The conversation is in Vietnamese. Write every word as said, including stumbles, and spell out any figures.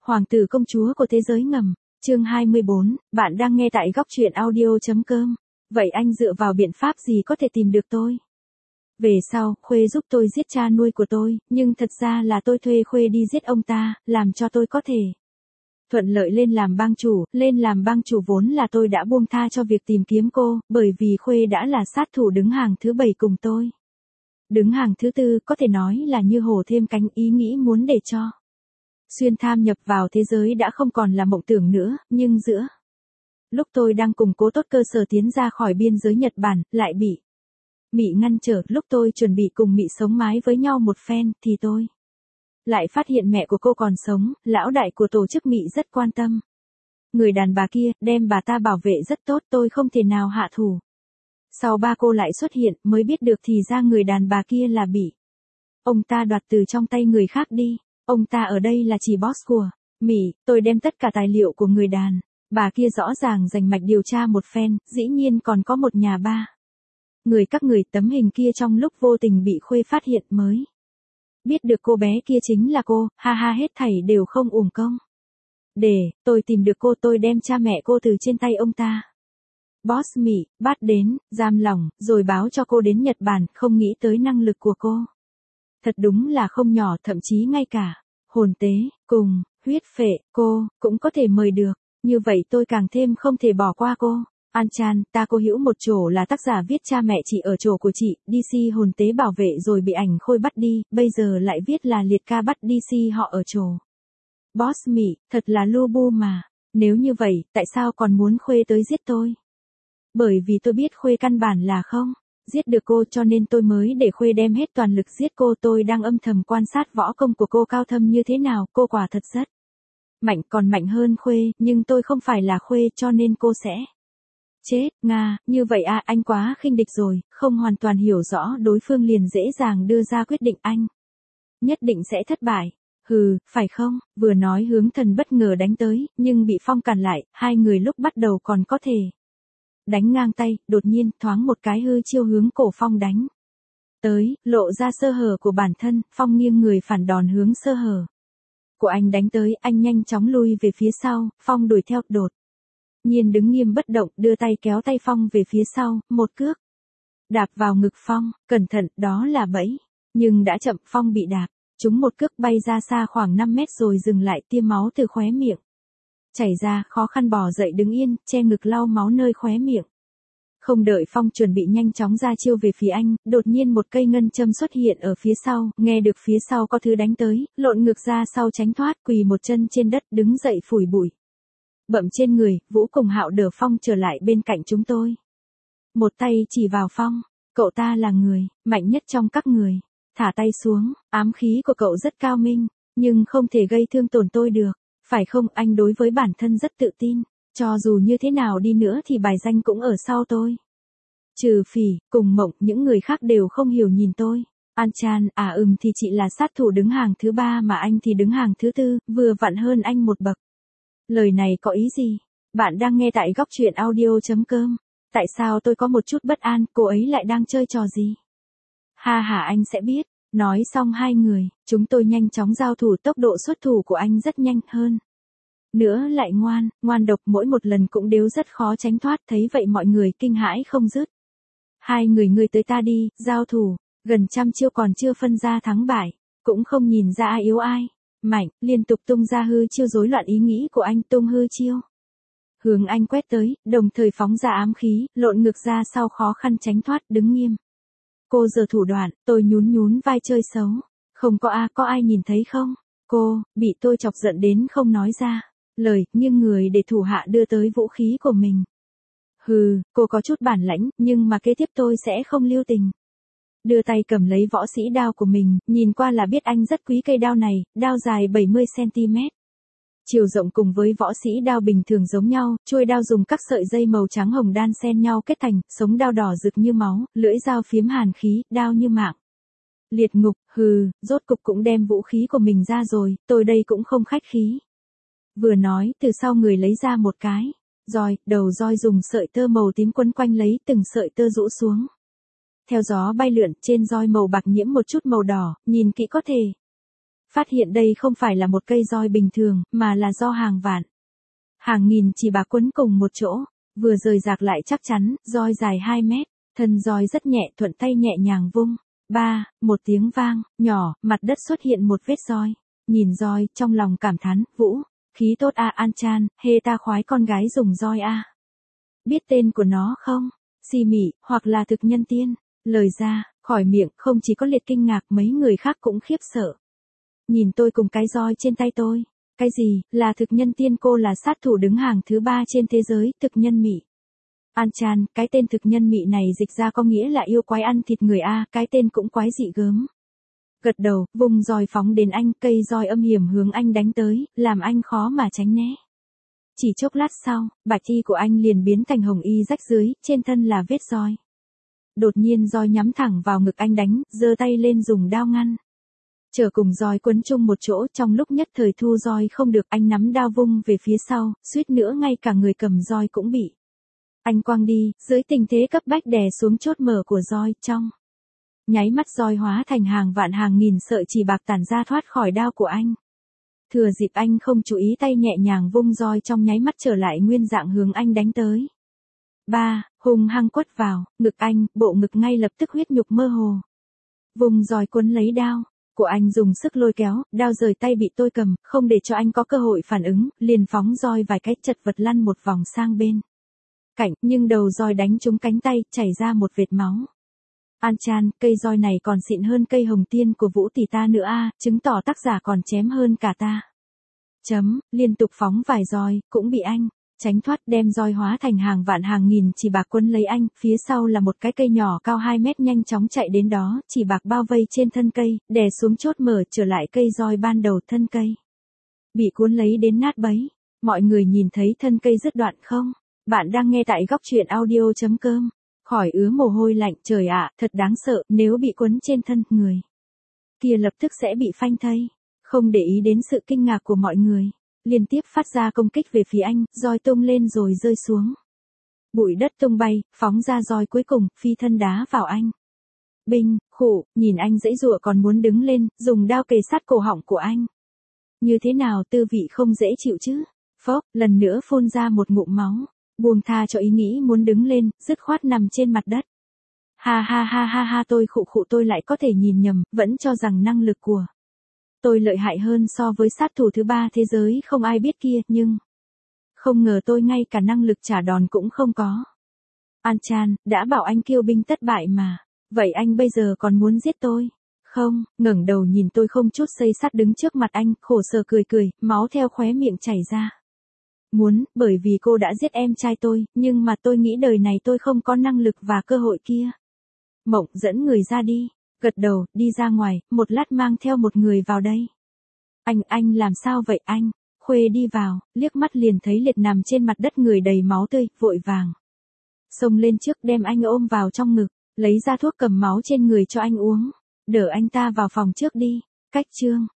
Hoàng tử công chúa của thế giới ngầm, chương hai mươi bốn, bạn đang nghe tại góc truyện audio.com. Vậy anh dựa vào biện pháp gì có thể tìm được tôi? Về sau, Khuê giúp tôi giết cha nuôi của tôi, nhưng thật ra là tôi thuê Khuê đi giết ông ta, làm cho tôi có thể thuận lợi lên làm bang chủ. Lên làm bang chủ vốn là tôi đã buông tha cho việc tìm kiếm cô, bởi vì Khuê đã là sát thủ đứng hàng thứ bảy cùng tôi. Đứng hàng thứ tư có thể nói là như hổ thêm cánh, ý nghĩ muốn để cho Xuyên tham nhập vào thế giới đã không còn là mộng tưởng nữa, nhưng giữa lúc tôi đang củng cố tốt cơ sở tiến ra khỏi biên giới Nhật Bản, lại bị Mị ngăn trở. Lúc tôi chuẩn bị cùng Mị sống mái với nhau một phen, thì tôi lại phát hiện mẹ của cô còn sống. Lão đại của tổ chức Mị rất quan tâm người đàn bà kia, đem bà ta bảo vệ rất tốt, tôi không thể nào hạ thủ. Sau ba cô lại xuất hiện, mới biết được thì ra người đàn bà kia là bị ông ta đoạt từ trong tay người khác đi. Ông ta ở đây là chỉ boss của Mị. Tôi đem tất cả tài liệu của người đàn bà kia rõ ràng rành mạch điều tra một phen, dĩ nhiên còn có một nhà ba người các người. Tấm hình kia trong lúc vô tình bị Khuê phát hiện mới biết được cô bé kia chính là cô. Ha ha, hết thảy đều không uổng công. Để tôi tìm được cô, tôi đem cha mẹ cô từ trên tay ông ta boss Mị bắt đến, giam lỏng, rồi báo cho cô đến Nhật Bản. Không nghĩ tới năng lực của cô thật đúng là không nhỏ, thậm chí ngay cả hồn tế cùng huyết phệ cô cũng có thể mời được. Như vậy tôi càng thêm không thể bỏ qua cô. An-chan, ta cô Hữu một chỗ là tác giả viết cha mẹ chị ở chỗ của chị, đê xê hồn tế bảo vệ rồi bị ảnh Khôi bắt đi, bây giờ lại viết là liệt ca bắt đê xê họ ở chỗ boss Mị, thật là lu bu mà. Nếu như vậy, tại sao còn muốn Khuê tới giết tôi? Bởi vì tôi biết Khuê căn bản là không giết được cô, cho nên tôi mới để Khuê đem hết toàn lực giết cô. Tôi đang âm thầm quan sát võ công của cô cao thâm như thế nào, cô quả thật rất mạnh, còn mạnh hơn Khuê, nhưng tôi không phải là Khuê, cho nên cô sẽ chết. Nga, như vậy à, anh quá khinh địch rồi, không hoàn toàn hiểu rõ đối phương liền dễ dàng đưa ra quyết định, anh nhất định sẽ thất bại. Hừ, phải không? Vừa nói hướng thần bất ngờ đánh tới, nhưng bị Phong cản lại. Hai người lúc bắt đầu còn có thể đánh ngang tay, đột nhiên thoáng một cái hư chiêu hướng cổ Phong đánh tới, lộ ra sơ hở của bản thân. Phong nghiêng người phản đòn hướng sơ hở của anh đánh tới, anh nhanh chóng lui về phía sau. Phong đuổi theo, đột nhiên đứng nghiêm bất động, đưa tay kéo tay Phong về phía sau, một cước đạp vào ngực Phong. Cẩn thận, đó là bẫy. Nhưng đã chậm, Phong bị đạp trúng một cước bay ra xa khoảng năm mét rồi dừng lại, tiêm máu từ khóe miệng chảy ra, khó khăn bò dậy đứng yên, che ngực lau máu nơi khóe miệng. Không đợi Phong chuẩn bị nhanh chóng ra chiêu về phía anh, đột nhiên một cây ngân châm xuất hiện ở phía sau, nghe được phía sau có thứ đánh tới, lộn ngược ra sau tránh thoát, quỳ một chân trên đất, đứng dậy phủi bụi bậm trên người. Vũ cùng Hạo đỡ Phong trở lại bên cạnh chúng tôi. Một tay chỉ vào Phong, cậu ta là người mạnh nhất trong các người. Thả tay xuống, ám khí của cậu rất cao minh, nhưng không thể gây thương tổn tôi được. Phải không? Anh đối với bản thân rất tự tin, cho dù như thế nào đi nữa thì bài danh cũng ở sau tôi. Trừ Phỉ, cùng Mộng, những người khác đều không hiểu nhìn tôi. An-chan, à ừm thì chị là sát thủ đứng hàng thứ ba mà anh thì đứng hàng thứ tư, vừa vặn hơn anh một bậc. Lời này có ý gì? Bạn đang nghe tại góc truyện audio.com. Tại sao tôi có một chút bất an, cô ấy lại đang chơi trò gì? Ha ha, anh sẽ biết. Nói xong hai người, chúng tôi nhanh chóng giao thủ. Tốc độ xuất thủ của anh rất nhanh, hơn nữa lại ngoan, ngoan độc, mỗi một lần cũng đều rất khó tránh thoát. Thấy vậy mọi người kinh hãi không dứt. Hai người ngươi tới ta đi, giao thủ, gần trăm chiêu còn chưa phân ra thắng bại, cũng không nhìn ra ai yếu ai mạnh, liên tục tung ra hư chiêu rối loạn ý nghĩ của anh. Tung hư chiêu hướng anh quét tới, đồng thời phóng ra ám khí, lộn ngược ra sau khó khăn tránh thoát, đứng nghiêm. Cô giờ thủ đoạn, tôi nhún nhún vai chơi xấu. Không có a, có ai nhìn thấy không? Cô bị tôi chọc giận đến không nói ra lời, nghiêng người để thủ hạ đưa tới vũ khí của mình. Hừ, cô có chút bản lãnh, nhưng mà kế tiếp tôi sẽ không lưu tình. Đưa tay cầm lấy võ sĩ đao của mình, nhìn qua là biết anh rất quý cây đao này. Đao dài bảy mươi xăng-ti-mét, chiều rộng cùng với võ sĩ đao bình thường giống nhau. Chuôi đao dùng các sợi dây màu trắng hồng đan xen nhau kết thành, sống đao đỏ rực như máu, lưỡi dao phiếm hàn khí, đao như mạng liệt ngục. Hừ, rốt cục cũng đem vũ khí của mình ra rồi, tôi đây cũng không khách khí. Vừa nói, từ sau người lấy ra một cái roi, đầu roi dùng sợi tơ màu tím quấn quanh lấy, từng sợi tơ rũ xuống theo gió bay lượn. Trên roi màu bạc nhiễm một chút màu đỏ, nhìn kỹ có thể Phát hiện đây không phải là một cây roi bình thường, mà là do hàng vạn, hàng nghìn chỉ bạc quấn cùng một chỗ, vừa rời rạc lại chắc chắn, roi dài hai mét, thân roi rất nhẹ, thuận tay nhẹ nhàng vung. Ba, một tiếng vang, nhỏ, mặt đất xuất hiện một vết roi. Nhìn roi, trong lòng cảm thán, Vũ, khí tốt a An Chan, hê ta khoái con gái dùng roi a. Biết tên của nó không? Si mị, hoặc là thực nhân tiên. Lời ra, khỏi miệng, không chỉ có liệt kinh ngạc, mấy người khác cũng khiếp sợ. Nhìn tôi cùng cái roi trên tay tôi. Cái gì, là thực nhân tiên, cô là sát thủ đứng hàng thứ ba trên thế giới, thực nhân mị. An Chan, cái tên thực nhân mị này dịch ra có nghĩa là yêu quái ăn thịt người a, cái tên cũng quái dị gớm. Gật đầu, vùng roi phóng đến anh, cây roi âm hiểm hướng anh đánh tới, làm anh khó mà tránh né. Chỉ chốc lát sau, bạch y của anh liền biến thành hồng y rách dưới, trên thân là vết roi. Đột nhiên roi nhắm thẳng vào ngực anh đánh, giơ tay lên dùng đao ngăn. Trở cùng roi quấn chung một chỗ, trong lúc nhất thời thu roi không được, anh nắm đao vung về phía sau, suýt nữa ngay cả người cầm roi cũng bị anh quăng đi, dưới tình thế cấp bách đè xuống chốt mở của roi, trong nháy mắt roi hóa thành hàng vạn hàng nghìn sợi chỉ bạc tản ra thoát khỏi đao của anh. Thừa dịp anh không chú ý, tay nhẹ nhàng vung roi trong nháy mắt trở lại nguyên dạng hướng anh đánh tới. Ba, hung hăng quất vào, ngực anh, bộ ngực ngay lập tức huyết nhục mơ hồ. Vùng roi cuốn lấy đao của anh, dùng sức lôi kéo, đao rời tay bị tôi cầm, không để cho anh có cơ hội phản ứng, liền phóng roi vài cái, chật vật lăn một vòng sang bên cạnh, nhưng đầu roi đánh trúng cánh tay, chảy ra một vệt máu. An Chan, cây roi này còn xịn hơn cây hồng tiên của Vũ tỷ ta nữa a, chứng tỏ tác giả còn chém hơn cả ta. Chấm, liên tục phóng vài roi, cũng bị anh tránh thoát, đem roi hóa thành hàng vạn hàng nghìn chỉ bạc quấn lấy anh, phía sau là một cái cây nhỏ cao hai mét nhanh chóng chạy đến đó, chỉ bạc bao vây trên thân cây, đè xuống chốt mở, trở lại cây roi ban đầu, thân cây bị cuốn lấy đến nát bấy. Mọi người nhìn thấy thân cây đứt đoạn không? Bạn đang nghe tại góc truyện audio chấm com. Khỏi ứa mồ hôi lạnh, trời ạ, thật đáng sợ, nếu bị quấn trên thân, người kia lập tức sẽ bị phanh thây. Không để ý đến sự kinh ngạc của mọi người, liên tiếp phát ra công kích về phía anh, roi tung lên rồi rơi xuống. Bụi đất tung bay, phóng ra roi cuối cùng, phi thân đá vào anh. Binh, khụ, nhìn anh giãy giụa còn muốn đứng lên, dùng đao kề sát cổ họng của anh. Như thế nào, tư vị không dễ chịu chứ? Phốc, lần nữa phun ra một ngụm máu. Buông tha cho ý nghĩ muốn đứng lên, dứt khoát nằm trên mặt đất. Ha ha ha ha ha, tôi khụ khụ, tôi lại có thể nhìn nhầm, vẫn cho rằng năng lực của tôi lợi hại hơn so với sát thủ thứ ba thế giới không ai biết kia, nhưng không ngờ tôi ngay cả năng lực trả đòn cũng không có. An Chan, đã bảo anh kiêu binh tất bại mà, vậy anh bây giờ còn muốn giết tôi? Không, ngẩng đầu nhìn tôi không chút xây sát đứng trước mặt anh, khổ sở cười cười, máu theo khóe miệng chảy ra. Muốn, bởi vì cô đã giết em trai tôi, nhưng mà tôi nghĩ đời này tôi không có năng lực và cơ hội kia. Mộng dẫn người ra đi, gật đầu, đi ra ngoài, một lát mang theo một người vào đây. Anh, anh làm sao vậy anh? Khuê đi vào, liếc mắt liền thấy liệt nằm trên mặt đất người đầy máu tươi, vội vàng xông lên trước đem anh ôm vào trong ngực, lấy ra thuốc cầm máu trên người cho anh uống. Đỡ anh ta vào phòng trước đi. Cách chương